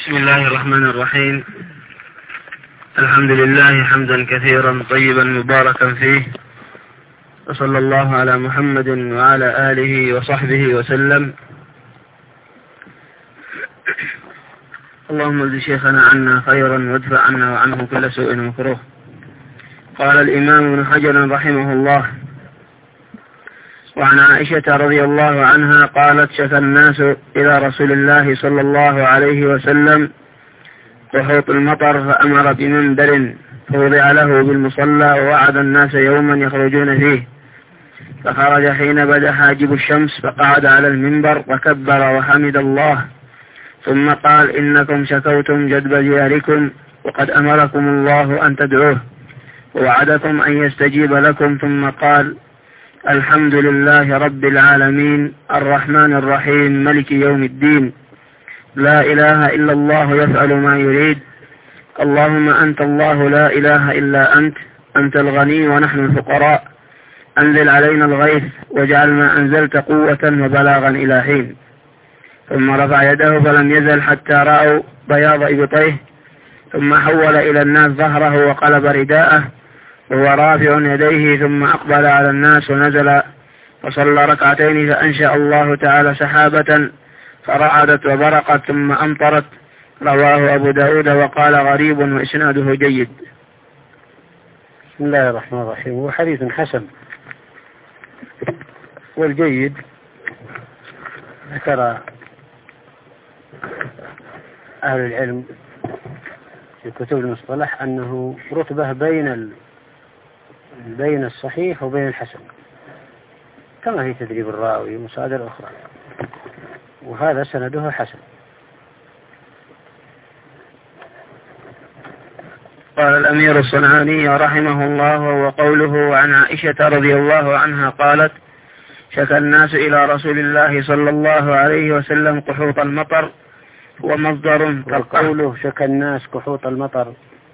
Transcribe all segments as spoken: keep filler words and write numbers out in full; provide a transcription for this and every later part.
بسم الله الرحمن الرحيم. الحمد لله حمدا كثيرا طيبا مباركا فيه، وصلى الله على محمد وعلى آله وصحبه وسلم. اللهم اجز شيخنا عنا خيرا وادفع عنا وعنه كل سوء ومكروه. قال الإمام ابن حجر رحمه الله: وعن عائشة رضي الله عنها قالت: شكى الناس إلى رسول الله صلى الله عليه وسلم قحوط المطر، فأمر بمنبر فوضع له بالمصلى، ووعد الناس يوما يخرجون فيه، فخرج حين بدا حاجب الشمس، فقعد على المنبر وكبر وحمد الله، ثم قال: إنكم شكوتم جدب دياركم، وقد أمركم الله أن تدعوه، ووعدكم أن يستجيب لكم، ثم قال: الحمد لله رب العالمين الرحمن الرحيم ملك يوم الدين، لا إله إلا الله يفعل ما يريد، اللهم أنت الله لا إله إلا أنت، أنت الغني ونحن الفقراء، أنزل علينا الغيث واجعل ما أنزلت قوة وبلاغا إلى حين. ثم رفع يده فلم يزل حتى رأوا بياض إبطيه، ثم حول إلى الناس ظهره وقلب رداءه وهو رافع يديه، ثم أقبل على الناس ونزل وصلى ركعتين، فأنشأ الله تعالى سحابة فرعدت وبرقت ثم أمطرت. رواه أبو داود وقال غريب وإسناده جيد. بسم الله الرحمن الرحيم. هو حديث حسن، والجيد ذكر أهل العلم في كتب المصطلح أنه رتبة بين ال... بين الصحيح وبين الحسن، كما في تدريب الراوي ومصادر أخرى، وهذا سنده حسن. قال الأمير الصنعاني رحمه الله: وقوله عن عائشة رضي الله عنها قالت: شكى الناس إلى رسول الله صلى الله عليه وسلم قحوط المطر، هو مصدر. وقوله شكى الناس قحوط المطر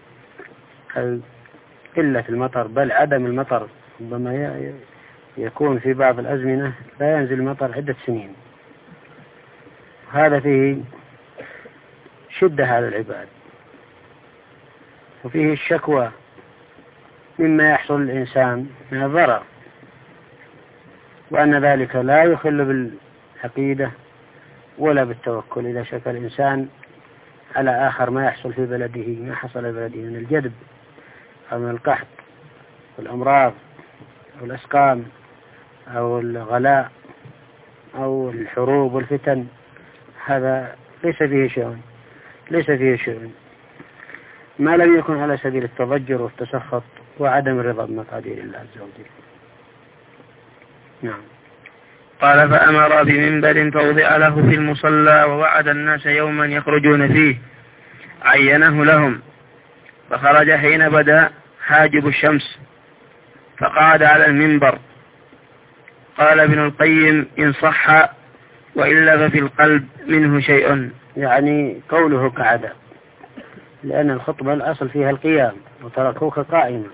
قلة المطر، بل عدم المطر، ربما يكون في بعض الأزمنة لا ينزل المطر عدة سنين، هذا فيه شدة على العباد، وفيه الشكوى مما يحصل للإنسان من الضرر، وأن ذلك لا يخل بالعقيدة ولا بالتوكل إذا شكى الإنسان على آخر ما يحصل في بلده، ما حصل في بلده من الجدب أو من القحط والأمراض أو الأسقام أو الغلاء أو الحروب والفتن، هذا ليس فيه شيء ليس فيه شيء ما لم يكن على سبيل التضجر والتسخط وعدم الرضا بمقادير الله عز وجل. نعم. قال: فأمر بمنبر فوضع له في المصلى، ووعد الناس يوما يخرجون فيه، عينه لهم، فخرج حين بدا حاجب الشمس، فقعد على المنبر. قال ابن القيم: إن صح وإلا ففي القلب منه شيء، يعني قوله قعد، لأن الخطبة الأصل فيها القيام وتركوك قائما،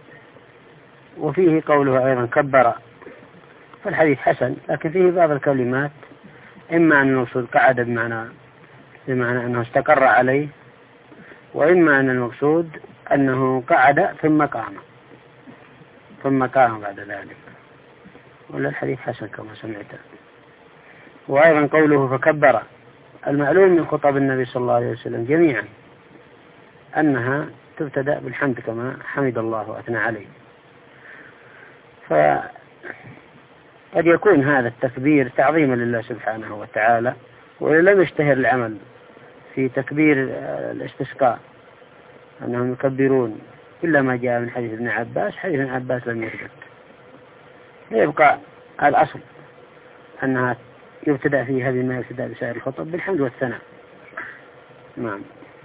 وفيه قوله أيضا كبر، فالحديث حسن، لكن فيه بعض الكلمات إما أن المقصود قعد بمعنى بمعنى أنه استقر عليه، وإما أن المقصود أنه قعد ثم قام ثم قام بعد ذلك، ولا الحديث حسن كما سمعت. وأيضا قوله فكبر، المعلوم من خطب النبي صلى الله عليه وسلم جميعا أنها تبتدأ بالحمد كما حمد الله وأثنى عليه، فقد يكون هذا التكبير تعظيما لله سبحانه وتعالى، ولم يشتهر العمل في تكبير الاستسقاء أنهم يكبرون إلا ما جاء من حديث ابن عباس. حديث ابن عباس لم يثبت، يبقى الأصل أنها يبتدأ فيه هذه ما يبتدأ بسائر الخطب بالحمد والثناء. نعم.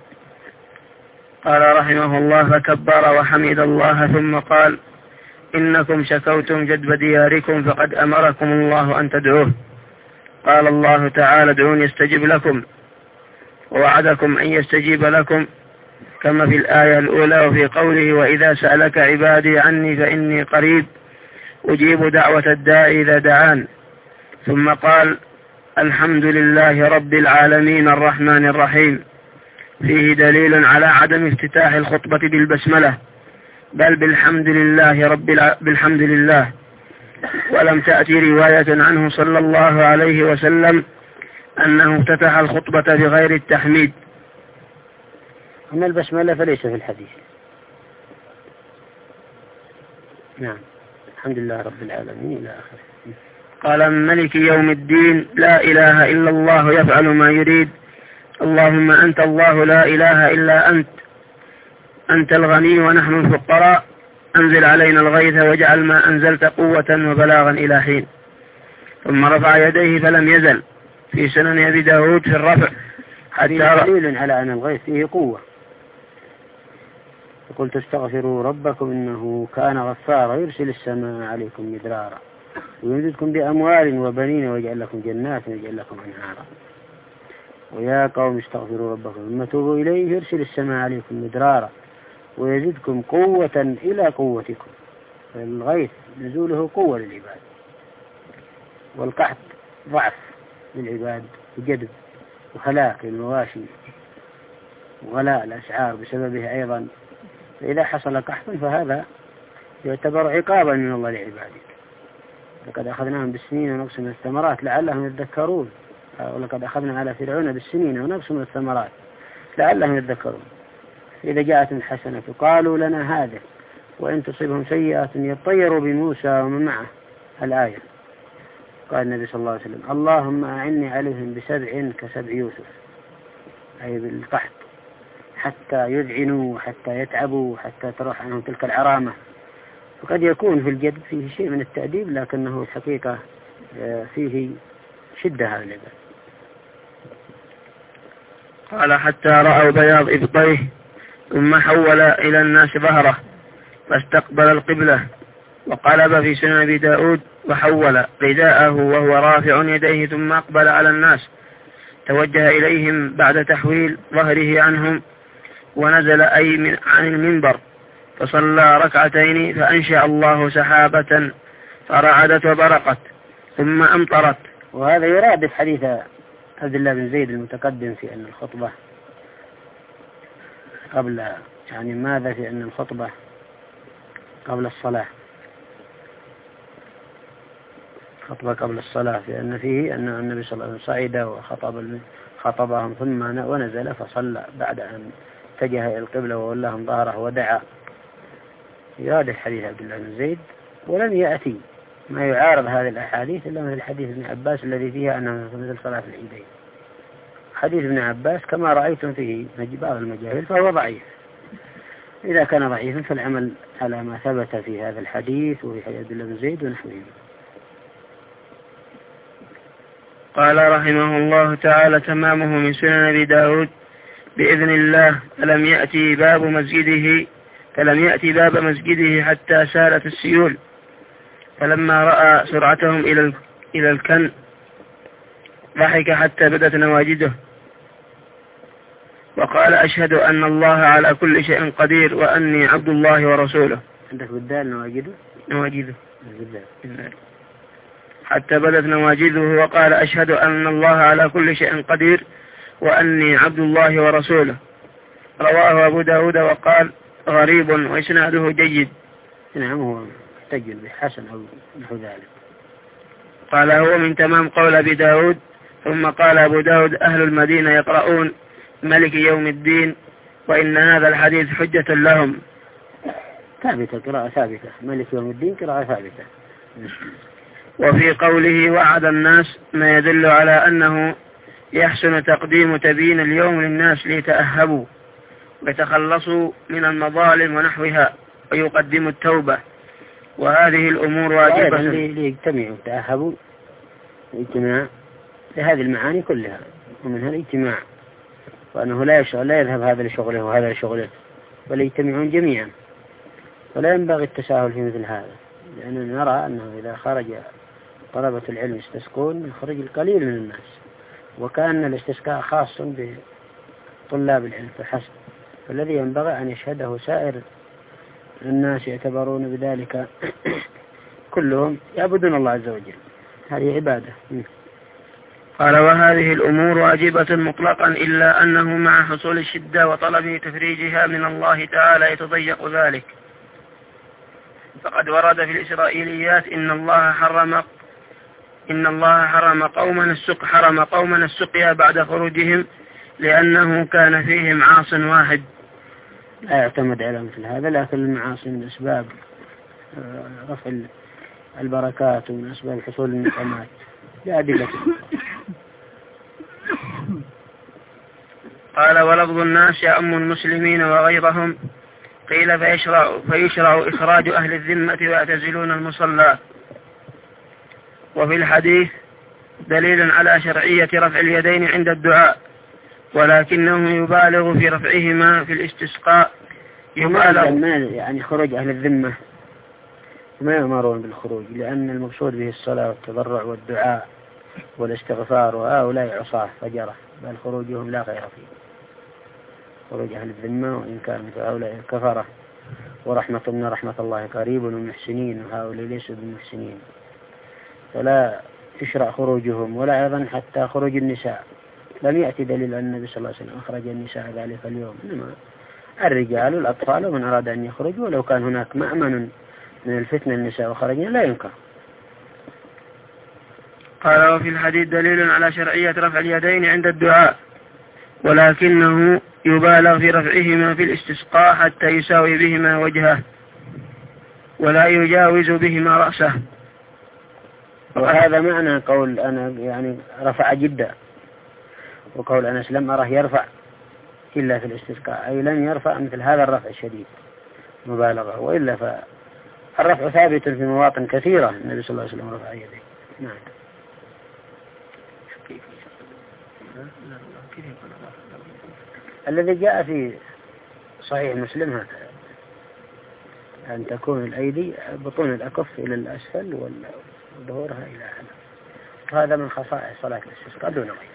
قال رحمه الله: فكبر وحمد الله، ثم قال: إنكم شكوتم جدب دياركم، فقد أمركم الله أن تدعوه، قال الله تعالى: ادعوني يستجب لكم، ووعدكم أن يستجيب لكم، كما في الآية الأولى، وفي قوله: وإذا سألك عبادي عني فإني قريب أجيب دعوة الداعي إذا دعان. ثم قال: الحمد لله رب العالمين الرحمن الرحيم فيه دليل على عدم افتتاح الخطبة بالبسملة بل بالحمد لله رب الع... بالحمد لله، ولم تأتي رواية عنه صلى الله عليه وسلم أنه افتتح الخطبة بغير التحميد. أما البسملة فليس في الحديث. نعم. الحمد لله رب العالمين إلى آخره. قال ملك يوم الدين لا إله إلا الله يفعل ما يريد، اللهم أنت الله لا إله إلا أنت، أنت الغني ونحن الفقراء، أنزل علينا الغيث واجعل ما أنزلت قوة وبلاغا إلى حين. ثم رفع يديه فلم يزل في سنن أبي داود في الرفع حتى دليل على أن الغيث فيه قوة. يقول تستغفروا ربكم إنه كان غفارا يرسل السماء عليكم مدرارا ويمددكم بأموال وبنين ويجعل لكم جنات ويجعل لكم أنهارا ويا قوم استغفروا ربكم ثم توبوا إليه يرسل السماء عليكم مدرارا ويزدكم قوة إلى قوتكم. فالغيث نزوله قوة للعباد، والقحط ضعف للعباد وجدب وهلاك للمواشي وغلاء الأسعار بسببه أيضا. فإذا حصل قحط فهذا يعتبر عقابا من الله لعباده. لقد أخذناهم بالسنين ونقص من الثمرات لعلهم يذكرون، ولقد أخذنا على فرعون بالسنين ونقص من الثمرات لعلهم يذكرون. إذا جاءت الحسنة قالوا لنا هذا وإن تصيبهم سيئة يطيروا بموسى ومن معه الآية. قال النبي صلى الله عليه وسلم اللهم أعني عليهم بسبع كسبع يوسف، أي بالقحط، حتى يذعنوا وحتى يتعبوا وحتى تروح عنهم تلك العرامة. وقد يكون في الجد فيه شيء من التأديب، لكنه الحقيقة فيه شدة على العباد. قال حتى رأوا بياض إبطيه ثم حول إلى الناس ظهره فاستقبل القبلة. وقلب في سنن أبي داود وحول رداءه وهو رافع يديه ثم أقبل على الناس، توجه إليهم بعد تحويل ظهره عنهم ونزل أي من عن المنبر فصلى ركعتين فأنشأ الله سحابة فرعدت وبرقت ثم أمطرت. وهذا يرادف حديث عبد الله بن زيد المتقدم في أن الخطبة قبل، يعني ماذا في أن الخطبة قبل الصلاة، خطبة قبل الصلاة، لأن فيه أن النبي صلى الله عليه وسلم صعد وخطب خطبهم ثم ونزل فصلى بعد أن اتجه إلى القبلة وولاهم ظهره ودعا. يرادف حديث عبد الله بن زيد، ولم يأتي ما يعارض هذه الأحاديث إلا مثل حديث ابن عباس الذي فيها أنه مثل صلاة العيدين. حديث ابن عباس كما رأيتم فيه بعض المجاهيل فهو ضعيف. إذا كان ضعيفا فالعمل على ما ثبت في هذا الحديث وفي حديث عبد الله بن زيد ونحوه. قال رحمه الله تعالى تمامه من سنن أبي داود بإذن الله. فلم يأتي باب مسجده فلم يأتي باب مسجده حتى سالت السيول، فلما رأى سرعتهم إلى إلى الكن ضحك حتى بدت نواجده وقال أشهد أن الله على كل شيء قدير وأني عبد الله ورسوله. عندك بالدال نواجده نواجده بالدال حتى بدت نواجده وقال أشهد أن الله على كل شيء قدير وأني عبد الله ورسوله. رواه أبو داود وقال غريب وإسناده جيد. نعم هو محتج بحسن أو نحو ذلك. قال هو من تمام قول أبي داود. ثم قال أبو داود أهل المدينة يقرؤون ملك يوم الدين وإن هذا الحديث حجة لهم. ثابتة، قراءة ثابتة، ملك يوم الدين قراءة ثابتة. وفي قوله وعد الناس ما يدل على أنه يحسن تقديم تبيين اليوم للناس ليتأهبوا ويتخلصوا من المظالم ونحوها ويقدموا التوبة، وهذه الأمور واجبة ليجتمعوا تأهبوا الاجتماع لهذه المعاني كلها، ومنها الاجتماع، وأنه لا يشغل لا يذهب هذا لشغله وهذا لشغله، بل يجتمعون جميعا. ولا ينبغي التساهل في مثل هذا، لأننا نرى أنه إذا خرج طلبة العلم يستسقون يخرج القليل من الناس، وكأن الاستسقاء خاص بطلاب العلم فحسب، فالذي ينبغي أن يشهده سائر الناس يعتبرون بذلك كلهم يعبدون الله عز وجل، هذه عبادة. قال وهذه الأمور واجبة مطلقا إلا أنه مع حصول الشدة وطلب تفريجها من الله تعالى يتضيق ذلك. فقد ورد في الإسرائيليات إن الله حرم إن الله حرم قوما السق حرم قوما السقيا بعد خروجهم لأنه كان فيهم عاص واحد. لا يعتمد على مثل هذا، لكن المعاصي من أسباب رفع البركات ومن أسباب حصول النقمات لأدلة. قال ولفظ الناس يأم المسلمين وغيرهم. قيل فيشرع, فيشرع إخراج أهل الذمة ويعتزلون المصلى. وفي الحديث دليل على شرعية رفع اليدين عند الدعاء، ولكنه يبالغ في رفعهما في الاستسقاء. يبالغ يعني خروج أهل الذمة ما يأمرون بالخروج، لأن المقصود به الصلاة والتضرع والدعاء والاستغفار، وهؤلاء عصاة فجرة، بل خروجهم لا خير فيه. خروج أهل الذمة وإن كان هؤلاء كفرة، ورحمة من رحمة الله قريب والمحسنين، وهؤلاء ليسوا بالمحسنين، فلا يشرع خروجهم. ولا أيضا حتى خروج النساء، لم يأتي دليل أن النبي صلى الله عليه وسلم أخرج النساء ذلك اليوم، إنما الرجال والأطفال ومن أراد أن يخرج، ولو كان هناك مأمن من الفتنة النساء وخرجنا لا ينكر. قال وفي الحديث دليل على شرعية رفع اليدين عند الدعاء، ولكنه يبالغ في رفعهما في الاستسقاء حتى يساوي بهما وجهه ولا يجاوز بهما رأسه. وهذا معنى قول أنا يعني رفع جدا، وقول أنس لم أره يرفع إلا في الاستسقاء، أي لم يرفع مثل هذا الرفع الشديد مبالغة، وإلا فالرفع ثابت في مواطن كثيرة النبي صلى الله عليه وسلم رفع يديه. نعم. الذي جاء في صحيح مسلم هذا أن تكون الأيدي بطون الأكف إلى الأسفل وظهورها إلى أعلى، هذا من خصائص صلاة الاستسقاء دون غيره.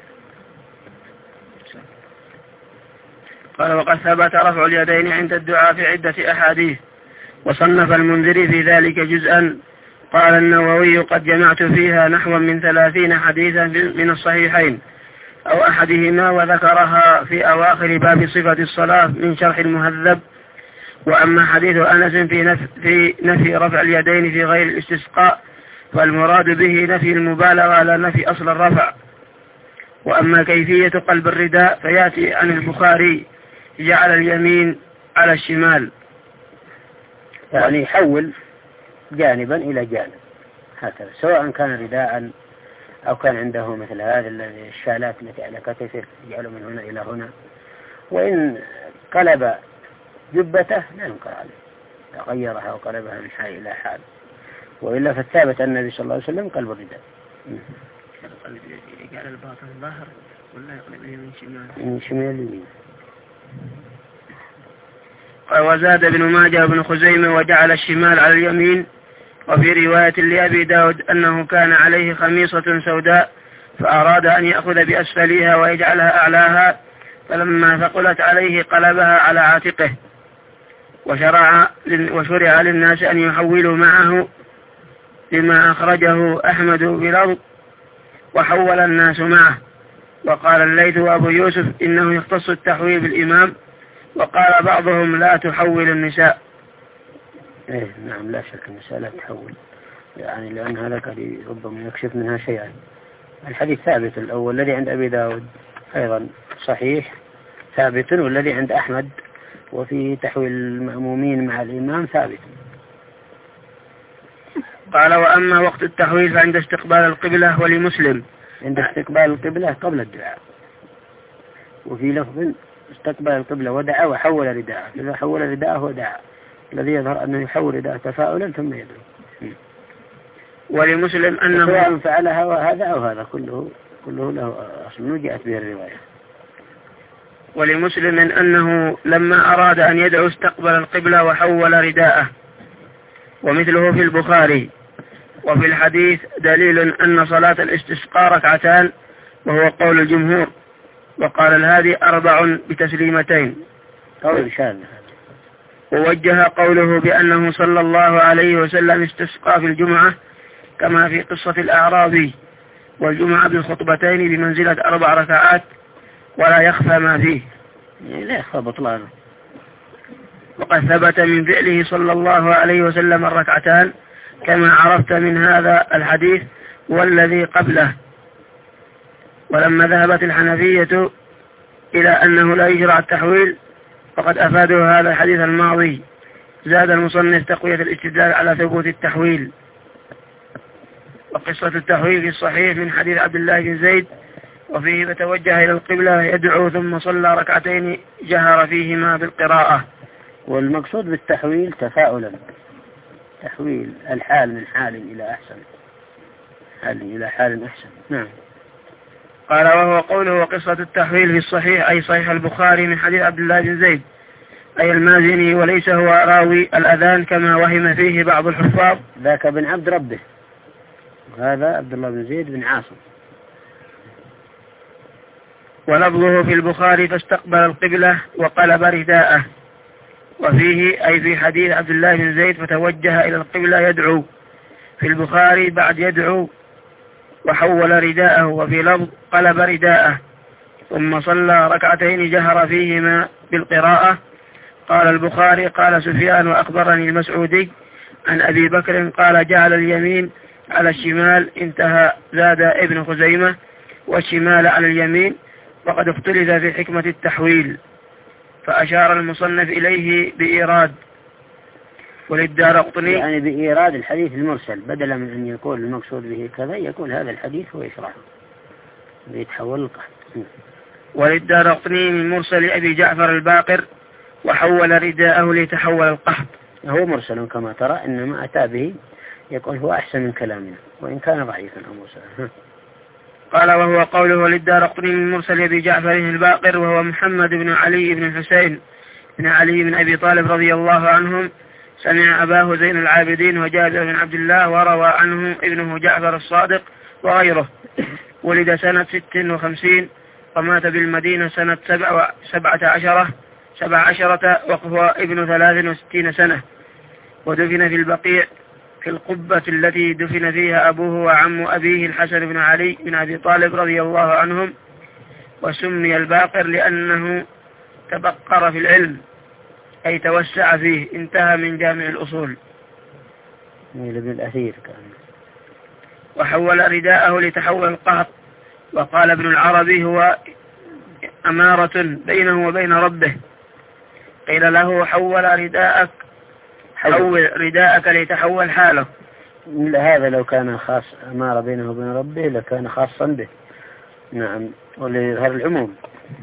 قال وقد ثبت رفع اليدين عند الدعاء في عدة أحاديث، وصنف المنذري في ذلك جزءا. قال النووي قد جمعت فيها نحو من ثلاثين حديثا من الصحيحين أو أحدهما، وذكرها في أواخر باب صفة الصلاة من شرح المهذب. وأما حديث أنس في نفي, في نفي رفع اليدين في غير الاستسقاء فالمراد به نفي المبالغة لا نفي أصل الرفع. وأما كيفية قلب الرداء فيأتي عن البخاري جعل اليمين على الشمال، يعني يحول جانبا إلى جانب هكذا، سواء كان رداء أو كان عنده مثل هذه الشالات التي على كتفه يجعله من هنا إلى هنا. وإن قلب جبته لا ينكر عليه، غيرها وقلبها من حال إلى حال، وإلا فالثابت أن النبي صلى الله عليه وسلم قلب الرداء. قلب يجعل الباطن ظاهر ولا يقلب من شمال من شمال اليمين. وزاد ابن ماجه وابن خزيمة وجعل الشمال على اليمين. وفي رواية لأبي داود أنه كان عليه خميصة سوداء فأراد أن يأخذ بأسفلها ويجعلها أعلاها، فلما ثقلت عليه قلبها على عاتقه. وشرع, وشرع للناس أن يحولوا معه لما أخرجه أحمد بلفظ وحول الناس معه. وقال الليث وأبو يوسف إنه يختص التحويل بالإمام، وقال بعضهم لا تحول النساء. إيه نعم، لا شك النساء لا تحول، يعني لأن هذا قد ربما يكشف منها شيئا. الحديث ثابت الأول الذي عند أبي داود أيضا صحيح ثابت، والذي عند أحمد وفي تحويل المأمومين مع الإمام ثابت. قال وأما وقت التحويل فعند استقبال القبلة ولمسلم عند استقبال القبلة قبل الدعاء، وفي لفظ استقبل القبلة ودعا وحول رداءه، إذا حول رداءه ودعا، الذي يظهر أنه يحول رداءه تفاؤلا ثم يدعو. ولمسلم أنه سواء فعلها وهذا أو هذا كله كله له أصل جاءت به الرواية. ولمسلم أنه لما أراد أن يدعو استقبل القبلة وحول رداءه، ومثله في البخاري. وفي الحديث دليل أن صلاة الاستسقاء ركعتان وهو قول الجمهور. وقال الهادي أربع بتسليمتين قول شاذ. ووجه قوله بأنه صلى الله عليه وسلم استسقى في الجمعة كما في قصة الأعرابي، والجمعة بالخطبتين بمنزلة أربع ركعات ولا يخفى ما فيه. يعني لا يخفى بطلانه. وقد ثبت من فعله صلى الله عليه وسلم الركعتان كما عرفت من هذا الحديث والذي قبله. ولما ذهبت الحنفية إلى أنه لا يشرع التحويل فقد أفادوا هذا الحديث الماضي. زاد المصنف تقوية الاستدلال على ثبوت التحويل. وقصة التحويل في الصحيح من حديث عبد الله بن زيد وفيه فتوجه إلى القبلة يدعو ثم صلى ركعتين جهر فيهما بالقراءة. والمقصود بالتحويل تفاؤلا، تحويل الحال من حال إلى أحسن، حال إلى حال أحسن. نعم. قال وهو قوله وقصة التحويل في الصحيح أي صحيح البخاري من حديث عبد الله بن زيد أي المازني وليس هو راوي الأذان كما وهم فيه بعض الحفاظ. ذاك بن عبد ربه، وهذا عبد الله بن زيد بن عاصم. ولفظه في البخاري فاستقبل القبلة وقلب رداءه، وفيه أي في حديث عبد الله بن زيد فتوجه إلى القبلة يدعو، في البخاري بعد يدعو وحول رداءه، وفي لفظ قلب رداءه ثم صلى ركعتين جهر فيهما بالقراءة. قال البخاري قال سفيان وأخبرني المسعودي عن أبي بكر قال جعل اليمين على الشمال انتهى. زاد ابن خزيمة والشمال على اليمين، وقد اختلف في حكمة التحويل فأشار المصنف إليه بإيراد. وللدارقطني يعني بإيراد الحديث المرسل بدلا من أن يقول المقصود به كذا يقول هذا الحديث ويشرحه ويتحول القحط. وللدارقطني من مرسل أبي جعفر الباقر وحول رداءه ليتحول القحط. هو مرسل كما ترى، إنما أتى به يقول هو أحسن من كلامنا وإن كان ضعيفا أو مرسلا. قال وهو قوله وللدارقطني من مرسل أبي جعفر الباقر وهو محمد بن علي بن الحسين بن علي بن أبي طالب رضي الله عنهم سمع أباه زين العابدين وجابر بن عبد الله وروى عنه ابنه جعفر الصادق وغيره. ولد سنة ست وخمسين ومات بالمدينة سنة سبع سبعة عشرة سبع عشرة وهو ابن ثلاث وستين سنة، ودفن في البقيع في القبة التي دفن فيها أبوه وعم أبيه الحسن بن علي بن أبي طالب رضي الله عنهم. وسمي الباقر لأنه تبقر في العلم أي توسع فيه، انتهى من جامع الأصول. ابن الأثير كان. وحول رداءه لتحول القهط. وقال ابن العربي هو أمارة بينه وبين ربه. قيل له حول رداءك حول رداءك ليتحول حاله. هذا لو كان خاص أمارة بينه وبين ربه لكان خاصا به. نعم، وليظهر العموم.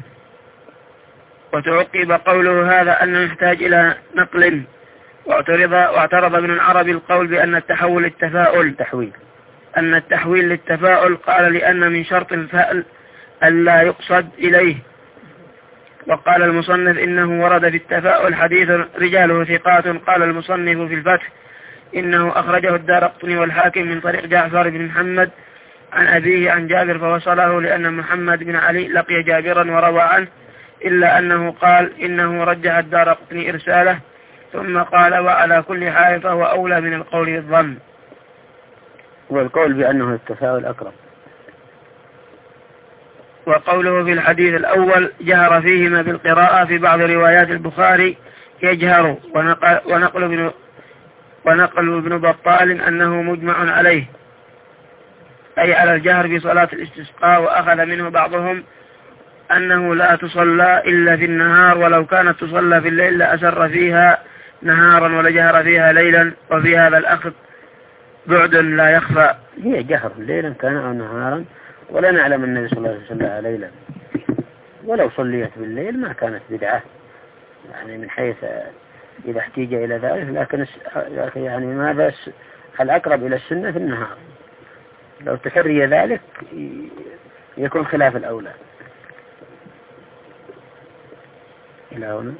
وتعقب قوله هذا أنه يحتاج إلى نقل. واعترض واعترض ابن العربي القول بأن التحول التفاؤل تحويل أن التحويل للتفاؤل. قال لأن من شرط الفأل ألا يقصد إليه. وقال المصنف إنه ورد في التفاؤل حديث رجاله ثقات. قال المصنف في الفتح إنه أخرجه الدارقطني والحاكم من طريق جعفر بن محمد عن أبيه عن جابر فوصله لأن محمد بن علي لقي جابرا وروى عنه، إلا أنه قال إنه رجح الدارقطني إرساله ثم قال وعلى كل حال فهو أولى من القول بالظن. والقول بأنه التفاؤل أقرب. وقوله في الحديث الأول جهر فيهما بالقراءة في بعض روايات البخاري يجهر. ونقل, ونقل, ابن, ونقل ابن بطال أنه مجمع عليه أي على الجهر في صلاة الاستسقاء. وأخذ منه بعضهم أنه لا تصلى إلا في النهار، ولو كانت تصلى في الليل لأسر فيها نهارا ولجهر فيها ليلا. وفي هذا الأخذ بعد لا يخفى. هي جهر ليلا كان أو نهارا، ولا نعلم النبي صلى الله عليه وسلم ليلا، ولو صليت بالليل ما كانت بدعة يعني من حيث إذا احتيج إلى ذلك. لكن يعني ماذا الأقرب إلى السنة في النهار، لو تحري ذلك يكون خلاف الأولى. إلى هنا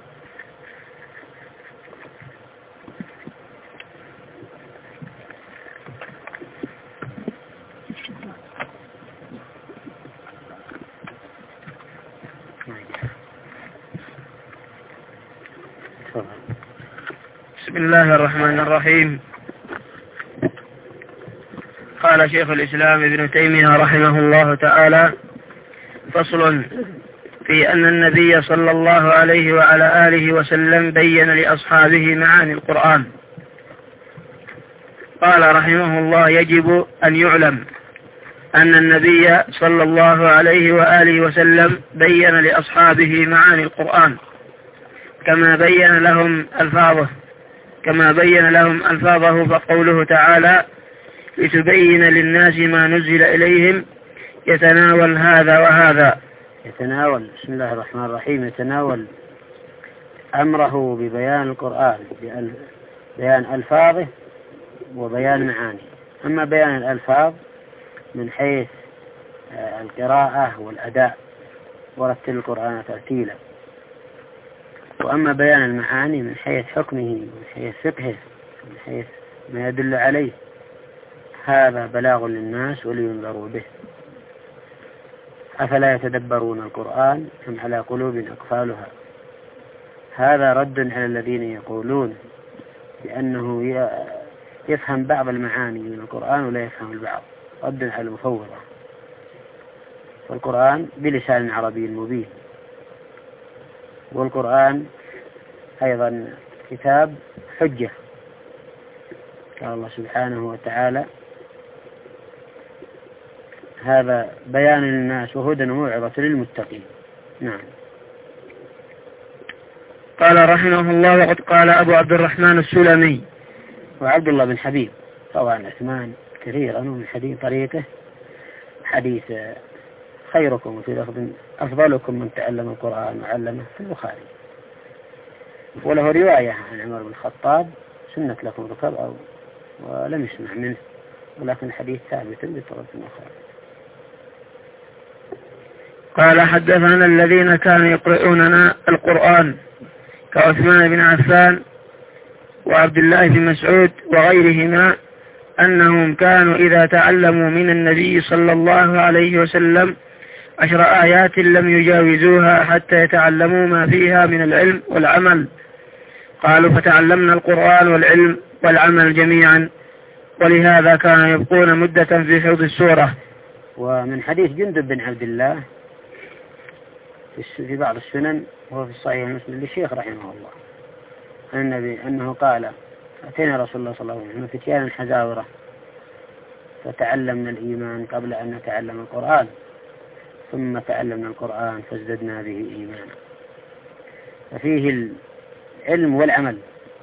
بسم الله الرحمن الرحيم. قال قال شيخ الإسلام ابن تيمية رحمه الله تعالى: فصل في أن النبي صلى الله عليه وعلى آله وسلم بين لأصحابه معاني القرآن. قال رحمه الله: يجب أن يعلم أن النبي صلى الله عليه وآله وسلم بين لأصحابه معاني القرآن كما بين لهم ألفاظه كما بين لهم ألفاظه فقوله تعالى: لتبين للناس ما نزل إليهم يتناول هذا وهذا. يتناول بسم الله الرحمن الرحيم يتناول أمره ببيان القرآن، بيان ألفاظه وبيان معاني. أما بيان الألفاظ من حيث القراءة والأداء ورتل القرآن ترتيلا، وأما بيان المعاني من حيث حكمه من حيث فقهه من حيث ما يدل عليه، هذا بلاغ للناس ولينذروا به. أفلا يتدبرون القرآن أم على قلوب أقفالها؟ هذا رد على الذين يقولون بأنه يفهم بعض المعاني من القرآن ولا يفهم البعض، رد على المفوضة. والقرآن بلسان عربي مبين، والقرآن أيضا كتاب حجة، قال الله سبحانه وتعالى: هذا بيان للناس وهدى وموعظة للمتقين. نعم. قال رحمه الله: وقد قال أبو عبد الرحمن السلمي وعبد الله بن حبيب طبعا عثمان كثيرا ومن حديث طريقه حديث خيركم في لفظ أفضلكم من تعلم القرآن وعلمه في البخاري، وله رواية عن عمر بن الخطاب: سنة لكم ركب، أو ولم يسمع منه، ولكن الحديث ثابت بطرق أخرى. قال: حدثنا الذين كانوا يقرؤوننا القرآن كعثمان بن عفان وعبد الله بن مسعود وغيرهما أنهم كانوا إذا تعلموا من النبي صلى الله عليه وسلم عشر آيات لم يجاوزوها حتى يتعلموا ما فيها من العلم والعمل. قالوا: فتعلمنا القرآن والعلم والعمل جميعا، ولهذا كانوا يبقون مدة في حوض السورة. ومن حديث جندب بن عبد الله في بعض السنن وهو في الصحيح المسلم للشيخ رحمه الله النبي أنه قال: أتينا رسول الله صلى الله عليه وسلم فتيانا حزاورة فتعلمنا الإيمان قبل أن نتعلم القرآن، ثم تعلمنا القرآن فازددنا به إيمانا. ففيه العلم والعمل،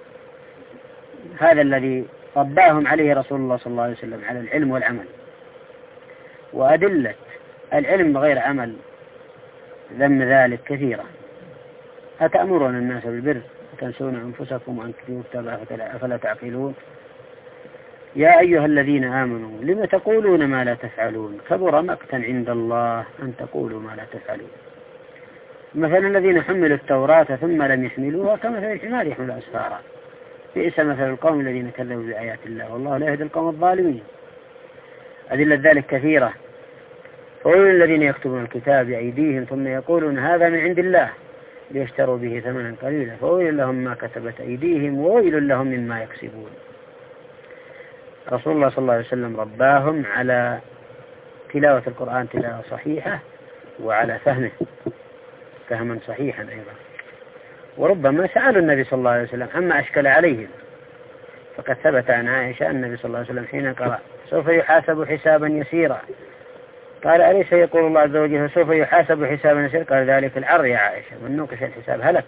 هذا الذي رباهم عليه رسول الله صلى الله عليه وسلم، على العلم والعمل. وأدلة العلم بغير عمل ذم ذلك كثيرا: أتأمرون الناس بالبر وتنسون أنفسكم وأنتم تتبعون أفلا تعقلون؟ يا أيها الذين آمنوا لم تقولون ما لا تفعلون؟ كبر مقتا عند الله أن تقولوا ما لا تفعلون. مثل الذين حملوا التوراة ثم لم يحملوها كمثل الحمار يحمل أسفارا، بئس مثل القوم الذين كذبوا بآيات الله والله لا يهدي القوم الظالمين. أدلة ذلك كثيرة. فويل الذين يكتبون الكتاب بأيديهم ثم يقولون هذا من عند الله ليشتروا به ثمنا قليلا فويل لهم ما كتبت أيديهم وويل لهم مما يكسبون. رسول الله صلى الله عليه وسلم رباهم على تلاوة القرآن تلاوة صحيحة وعلى فهمه فهما صحيحا أيضا. وربما سألوا النبي صلى الله عليه وسلم عما أشكل عليهم، فقد ثبت عن عائشة النبي صلى الله عليه وسلم حين قرأ سوف يحاسب حسابا يسيرا قال: أليس يقول الله عز وجل سوف يحاسب حسابا يسيرا؟ قال: ذلك العر يا عائشة، من نوقش الحساب هلك.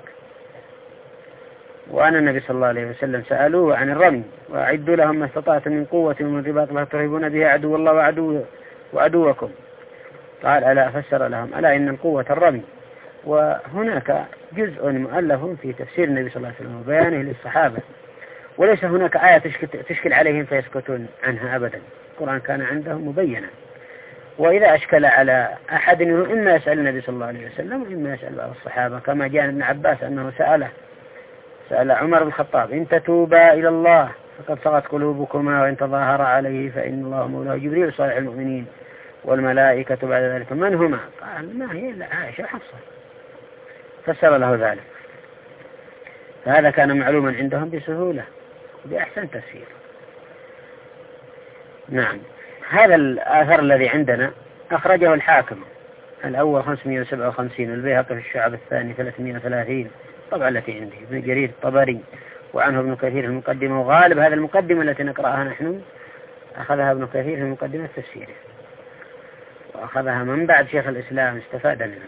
وأن النبي صلى الله عليه وسلم سألوه عن الرمي: وأعدوا لهم ما استطعتم من قوة ومن رباط الله ترهبون به عدو الله وعدو وعدوكم. قال: ألا فسر لهم: ألا إن القوة الرمي. وهناك جزء مؤلف في تفسير النبي صلى الله عليه وسلم وبيانه للصحابة، وليس هناك آية تشكل عليهم فيسكتون عنها أبدا. القرآن كان عندهم مبينا، وإذا أشكل على أحد إما يسأل النبي صلى الله عليه وسلم وإما يسأل بعض الصحابة، كما جاء ابن عباس أنه سأله سأل عمر بن الخطاب: إن تتوبا إلى الله فقد صغت قلوبكما وإن تظاهر عليه فإن الله مولاه جبريل صالح المؤمنين والملائكة بعد ذلك من هما؟ قال: ما هي إلا عائشة وحفصة. فسر له ذلك. فهذا كان معلوما عندهم بسهولة بأحسن تفسير. نعم. هذا الآثر الذي عندنا أخرجه الحاكم الأول خمسمائة وسبعة وخمسين والبيهقي في الشعب الثاني ثلاثمائة وثلاثين طبعا التي عندي ابن جرير الطبري وعنه ابن كثير في المقدمة. وغالب هذا المقدمة التي نقرأها نحن أخذها ابن كثير في مقدمة تفسيره وأخذها من بعد شيخ الإسلام استفاد منها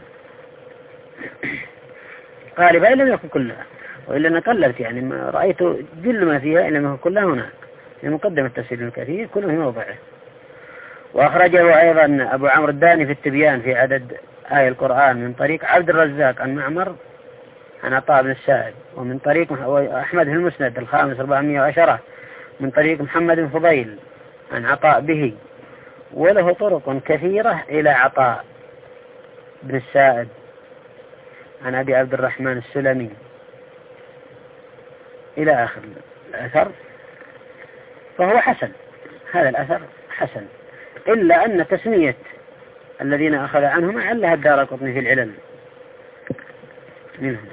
غالبا لم يكن كلها وإلا أنا قلبت يعني ما رأيت جل ما فيها إلا ما كلها هناك في مقدمة تفسير ابن كثير كله في موضعه. وأخرجه أيضا أبو عمرو الداني في التبيان في عدد آية القرآن من طريق عبد الرزاق عن معمر عن عطاء بن السائب ومن طريق أحمد في المسند الخامس أربعمائة وعشرة من طريق محمد بن فضيل عن عطاء به وله طرق كثيرة إلى عطاء بن السائب عن أبي عبد الرحمن السلمي إلى آخر الأثر. فهو حسن هذا الأثر حسن إلا أن تسمية الذين أخذ عنهم علها الدارقطني في العلل منهم.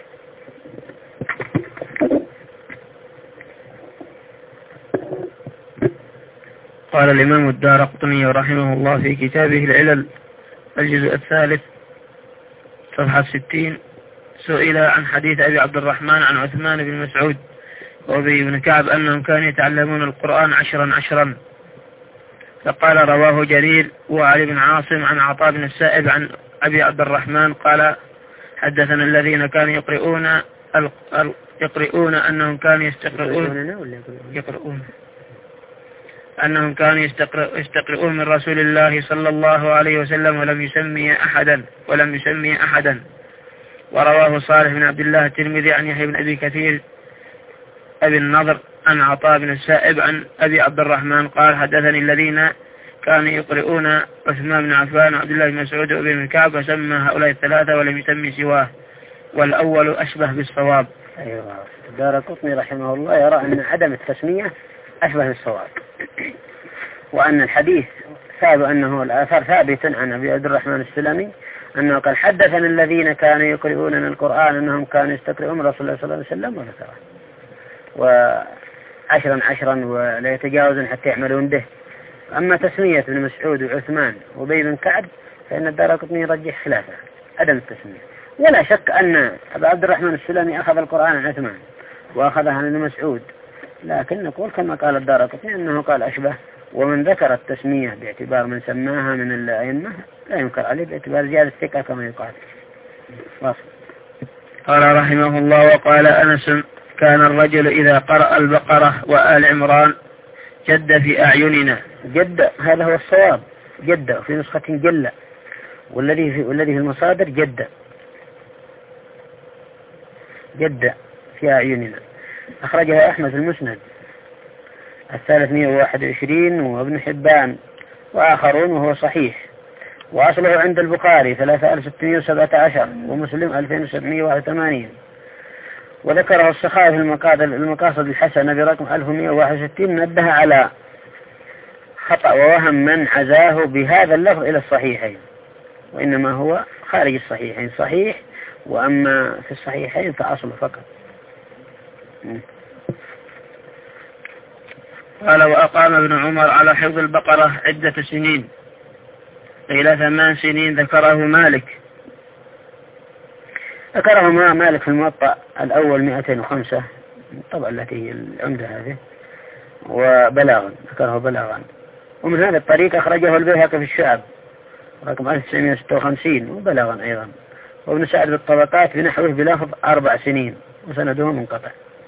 قال الإمام الدارقطني رحمه الله في كتابه العلل الجزء الثالث صفحة ستين سئل عن حديث أبي عبد الرحمن عن عثمان بن مسعود وأبي بن كعب أنهم كانوا يتعلمون القرآن عشرا عشرا فقال رواه جرير وعلي بن عاصم عن عطاء بن السائب عن أبي عبد الرحمن قال حدثنا الذين كانوا يقرؤون يقرؤون أنهم كانوا يستقرؤون يقرؤون أنهم كانوا يستقرؤون من رسول الله صلى الله عليه وسلم ولم يسمي أحدا ولم يسمي أحدا. ورواه صالح بن عبد الله الترمذي عن يحيى بن أبي كثير أبي النضر عن عطاء بن السائب عن أبي عبد الرحمن قال حدثني الذين كانوا يقرؤون عثمان بن عفان وعبد الله بن مسعود وابي بن كعب وسمى هؤلاء الثلاثة ولم يسمي سواه والأول أشبه بالصواب. أيوة. الدارقطني رحمه الله يرى أن عدم التسمية أشبه بالصواب وأن الحديث ثابت أنه الآثار ثابت عن أبي عبد الرحمن السلمي أنه قال حدثنا الذين كانوا يقرؤون القرآن أنهم كانوا يستقرؤون من رسول الله صلى الله عليه وسلم وذكره وعشرا عشرا ولا يتجاوزون حتى يعملون به. أما تسمية ابن مسعود وعثمان وأبي بن كعب فإن الدارقطني يرجح خلافه عدم التسمية. ولا شك أن أبا عبد الرحمن السلمي أخذ القرآن عن عثمان وأخذها عن ابن مسعود لكن نقول كما قال الدارقطني أنه قال أشبه ومن ذكر التسمية باعتبار من سماها من الأئمة لا ينكر عليه باعتبار زيادة الثقة كما يقال. واصل. قال رحمه الله وقال أنس كان الرجل إذا قرأ البقرة وآل عمران جد في أعيننا. جد هذا هو الصواب جد في نسخة جلة والذي في والذي في المصادر جد جد في أعيننا. أخرجها أحمد في المسند الثلاثمائة وواحد وعشرين وابن حبان وآخرون وهو صحيح وأصله عند البخاري ثلاثة آلاف وستمائة وسبعة عشر ومسلم ألفين وسبعمائة وواحد وثمانين وذكره السخاوي في المقاصد الحسنة برقم ألف ومائة وواحد وستين نبه على خطأ ووهم من عزاه بهذا اللفظ إلى الصحيحين وإنما هو خارج الصحيحين صحيح وأما في الصحيحين فأصله فقط. قال وأقام ابن عمر على حفظ البقرة عدة سنين إلى ثمان سنين ذكره مالك ذكره مالك في الموطأ الأول مئتين وخمسة طبعا التي هي العمدة هذه وبلاغا ذكره بلاغا. ومن هذا الطريق أخرجه البيهقي في الشعب رقم ألف وتسعمائة وستة وخمسين وبلاغا أيضا وابن سعد بالطبقات بنحوه بلفظ أربع سنين وسنده منقطع.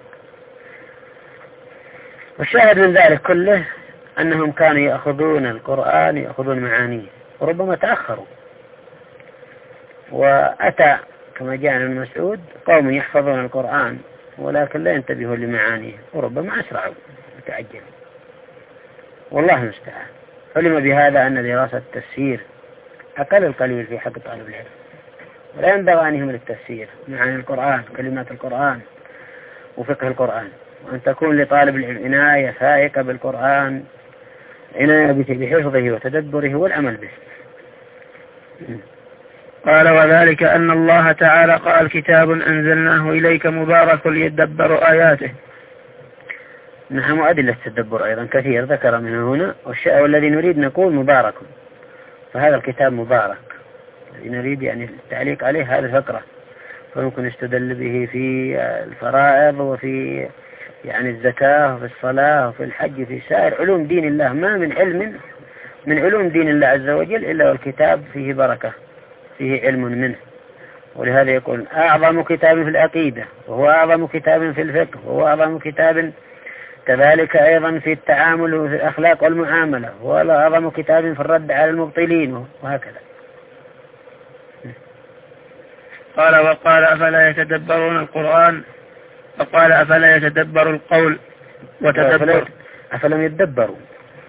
والشاهد من ذلك كله أنهم كانوا يأخذون القرآن يأخذون معانيه وربما تأخروا وأتى كما جاء ابن مسعود قوم يحفظون القرآن ولكن لا ينتبهوا لمعانيه وربما أسرعوا وتعجلوا والله المستعان. علم بهذا أن دراسة التفسير أقل القليل في حق طالب العلم ولا ينبغي أن يهمل التفسير معاني القرآن كلمات القرآن وفقه القرآن وأن تكون لطالب العلم عناية فائقة بالقرآن عناية بحفظه وتدبره والعمل به. قال وذلك أن الله تعالى قال كتاب أنزلناه إليك مبارك ليدبروا آياته نعم. وأدلة التدبر أيضا كثير ذكر منه هنا، والذي نريد نقول مبارك، فهذا الكتاب مبارك الذي نريد يعني التعليق عليه هذه الفقرة، فممكن يستدل به في الفرائض وفي يعني الزكاة وفي الصلاة وفي الحج وفي سائر علوم دين الله. ما من علم من علوم دين الله عز وجل إلا والكتاب فيه بركة، فيه علم منه. ولهذا يقول أعظم كتاب في العقيدة، وهو أعظم كتاب في الفقه، وهو أعظم كتاب كذلك أيضا في التعامل وفي الأخلاق والمعاملة، وهو أعظم كتاب في الرد على المبطلين، وهكذا. قال وقال أفلا يتدبرون القرآن، وقال أفلا يتدبر القول وتدبر أفلم يتدبروا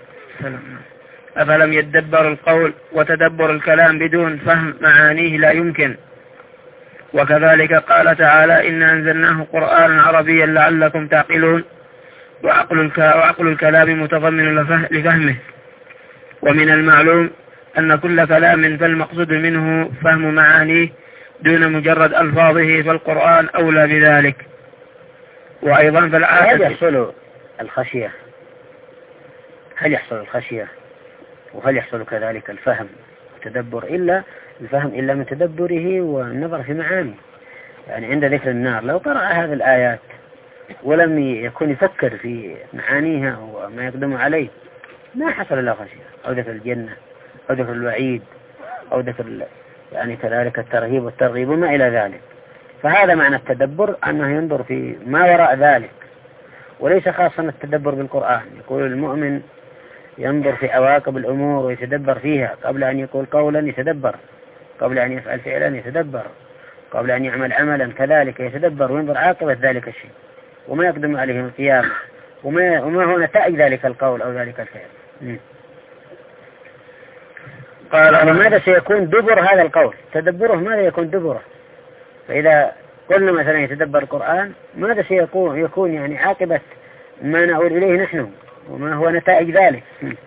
أفلم يتدبر القول وتدبر الكلام بدون فهم معانيه لا يمكن. وكذلك قال تعالى إنا أنزلناه قرآنا عربيا لعلكم تعقلون، وعقل, وعقل الكلام متضمن لفهمه. ومن المعلوم أن كل كلام فالمقصود منه فهم معانيه دون مجرد ألفاظه، فالقرآن أولى بذلك. وأيضا فالعادة هل يحصل الخشية هل يحصل الخشية وهل يحصل كذلك الفهم والتدبر إلا الفهم إلا من تدبره والنظر في معانيه. يعني عند ذكر النار لو قرأ هذه الآيات ولم يكن يفكر في معانيها وما يقدم عليه ما حصل له خشية، أو ذكر الجنة أو ذكر الوعيد أو ذكر يعني كذلك الترهيب والترغيب وما إلى ذلك. فهذا معنى التدبر، أنه ينظر في ما وراء ذلك، وليس خاصا التدبر بالقرآن. يقول المؤمن ينظر في عواقب الأمور ويتدبر فيها، قبل أن يقول قولا يتدبر، قبل أن يفعل فعلا يتدبر، قبل أن يعمل عملا كذلك يتدبر وينظر عاقبة ذلك الشيء وما يقدم عليه القيامة وما, وما هو نتائج ذلك القول أو ذلك الفعل. قال ماذا سيكون دبر هذا القول؟ تدبره ماذا يكون دبره؟ فإذا قلنا مثلا يتدبر القرآن ماذا سيكون يكون يعني عاقبة ما نقول إليه نحن وما هو نتائج ذلك؟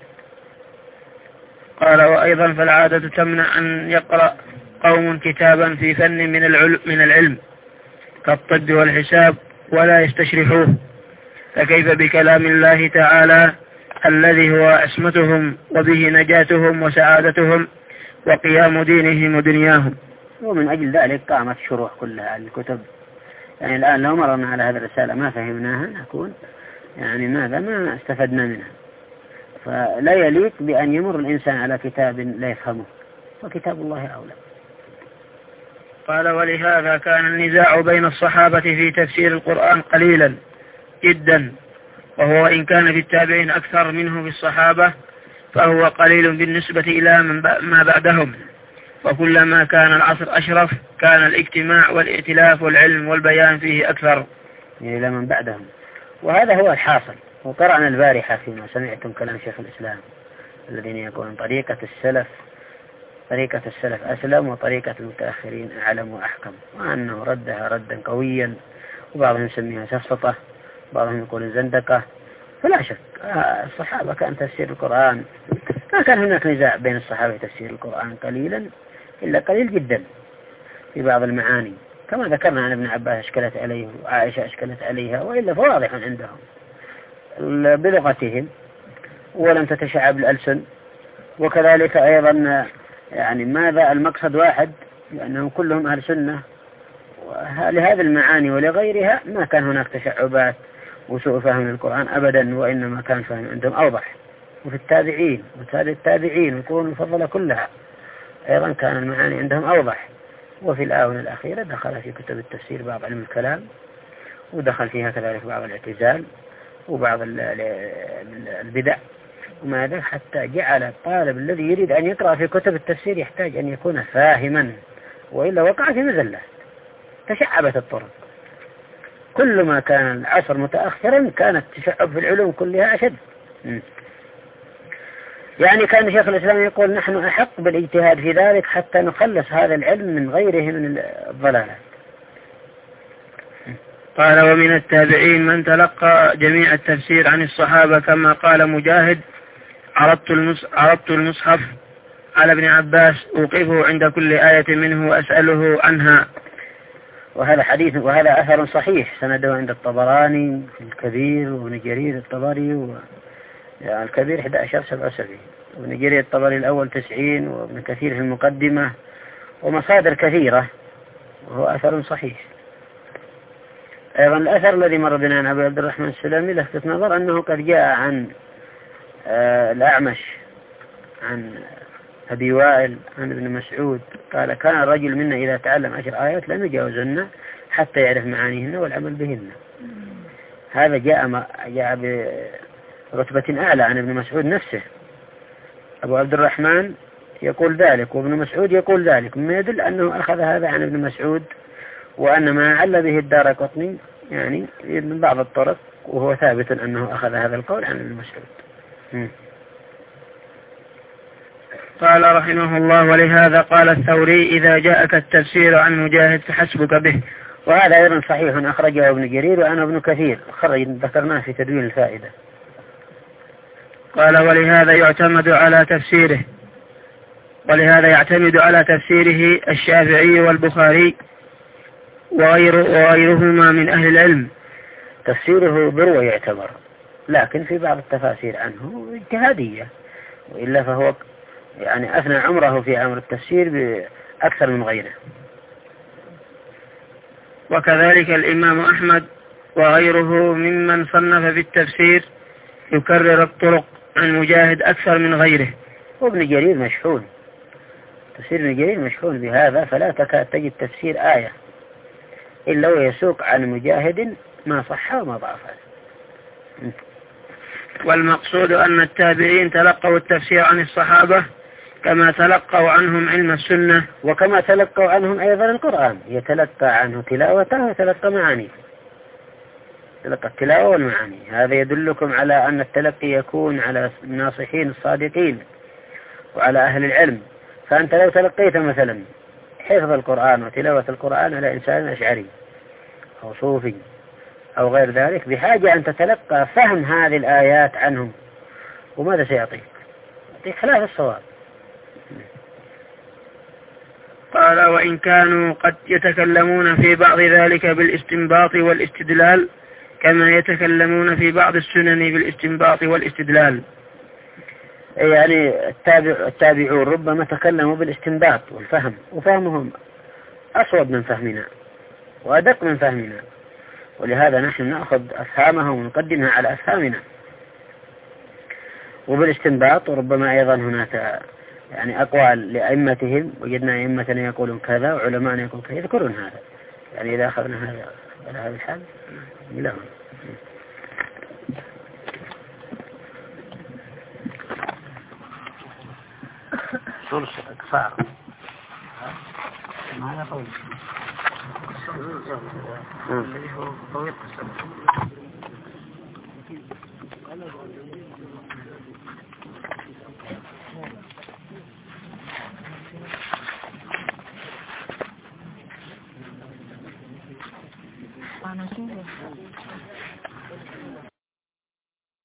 قال وأيضا فالعادة تمنع أن يقرأ قوم كتابا في فن من العلم, من العلم كالطب والحساب ولا يستشرحوه، فكيف بكلام الله تعالى الذي هو عصمتهم وبه نجاتهم وسعادتهم وقيام دينهم ودنياهم. ومن أجل ذلك قامت شروح كلها الكتب. يعني الآن لو مررنا على هذه الرسالة ما فهمناها نكون يعني ماذا ما استفدنا منها. فلا يليق بأن يمر الإنسان على كتاب لا يفهمه، وكتاب الله أولى. قال ولهذا كان النزاع بين الصحابة في تفسير القرآن قليلا جدا، وهو إن كان في التابعين أكثر منه في الصحابة فهو قليل بالنسبة إلى من ما بعدهم. وكلما كان العصر أشرف كان الاجتماع والائتلاف والعلم والبيان فيه أكثر إلى من بعدهم. وهذا هو الحاصل. وقرأنا البارحة فيما سمعتم كلام شيخ الإسلام الذين يقولون طريقة السلف طريقة السلف أسلم وطريقة المتأخرين أعلم وأحكم، وأنه ردها ردا قويا، وبعضهم يسميها سفسطة، بعضهم يقول زندقة. فلا شك الصحابة كان تفسير القرآن ما كان هناك نزاع بين الصحابة تفسير القرآن قليلا إلا قليل جدا في بعض المعاني، كما ذكرنا عن ابن عباس أشكلت عليه وعائشة أشكلت عليها، وإلا فواضح عندهم بلغتهم ولم تتشعب الألسن. وكذلك أيضا يعني ماذا المقصد واحد لأنهم كلهم أهل سنة، لهذه المعاني ولغيرها ما كان هناك تشعبات وسوء فهم القرآن أبدا، وإنما كان فهم عندهم أوضح. وفي التابعين وتابع التابعين والقرون المفضلة كلها أيضا كان المعاني عندهم أوضح. وفي الآونة الأخيرة دخل في كتب التفسير بعض علم الكلام، ودخل فيها كذلك بعض الاعتزال وبعض البدع وماذا، حتى جعل الطالب الذي يريد أن يقرأ في كتب التفسير يحتاج أن يكون فاهما، وإلا وقع في مزلات تشعبت الطرق. كل ما كان العصر متأخرا كانت تشعب في العلوم كلها أشد. يعني كان شيخ الإسلام يقول نحن أحق بالاجتهاد في ذلك حتى نخلص هذا العلم من غيره من الضلالات. قال ومن التابعين من تلقى جميع التفسير عن الصحابة كما قال مجاهد عرضت المصحف على ابن عباس أوقفه عند كل آية منه وأسأله عنها. وهذا حديث وهذا أثر صحيح سنده عند الطبراني في الكبير وابن جرير الطبري و... يعني الكبير إحدى عشر سبعة وسبعين وابن جرير الطبري الأول تسعين وابن كثير في المقدمة ومصادر كثيرة وهو أثر صحيح. أيضا الأثر الذي مر بنا عن أبي عبد الرحمن السلمي لفت نظر أنه قد جاء عن آه الأعمش عن أبي وائل عن ابن مسعود قال كان الرجل منا إذا تعلم عشر آيات لم يجاوزن حتى يعرف معانيهن والعمل بهن. هذا جاء جاء برتبة أعلى عن ابن مسعود نفسه. أبو عبد الرحمن يقول ذلك وابن مسعود يقول ذلك، مما يدل أنه أخذ هذا عن ابن مسعود، وأن ما عل به الدارقطني يعني من بعض الطرق، وهو ثابت أنه أخذ هذا القول عن ابن مسعود. م. قال رحمه الله: ولهذا قال الثوري: إذا جاءك التفسير عن مجاهد فحسبك به. وهذا أيضا صحيح أخرجه ابن جرير وأنا ابن كثير خرج ذكرناه في تدوين الفائدة. قال: ولهذا يعتمد على تفسيره ولهذا يعتمد على تفسيره الشافعي والبخاري وغير وغيرهما من أهل العلم. تفسيره بروى يعتبر، لكن في بعض التفاسير عنه اجتهادية، وإلا فهو يعني أثنى عمره في أمر التفسير بأكثر من غيره. وكذلك الإمام أحمد وغيره ممن صنف في التفسير يكرر الطرق عن مجاهد أكثر من غيره. وابن جرير مشحون، تفسير ابن جرير مشحون بهذا، فلا تكاد تجد تفسير آية إلا ويسوق عن مجاهد ما صح وما ضعف. والمقصود أن التابعين تلقوا التفسير عن الصحابة كما تلقوا عنهم علم السنة، وكما تلقوا عنهم أيضا القرآن، يتلقى عنه تلاوته وتلقى معانيه، تلقى التلاوة والمعاني. هذا يدلكم على أن التلقي يكون على الناصحين الصادقين وعلى أهل العلم. فأنت لو تلقيت مثلا حفظ القرآن وتلاوة القرآن على إنسان أشعري أو صوفي أو غير ذلك، بحاجة أن تتلقى فهم هذه الآيات عنهم، وماذا سيعطيك؟ يعطيك خلاف الصواب. قال: وإن كانوا قد يتكلمون في بعض ذلك بالاستنباط والاستدلال كما يتكلمون في بعض السنن بالاستنباط والاستدلال. يعني التابع التابعون ربما تكلموا بالاستنباط والفهم، وفهمهم أصوب من فهمنا وأدق من فهمنا، ولهذا نحن نأخذ أفهامهم ونقدمها على أفهامنا. وبالاستنباط وربما أيضا هناك يعني أقوال لأئمتهم، وجدنا أئمتنا يقولون كذا وعلماءنا يقولون كذا، يذكرون هذا. يعني إذا أخذنا هذا على هذا الحال لهم. صورة صعب ما يقول الذي هو طويل قصة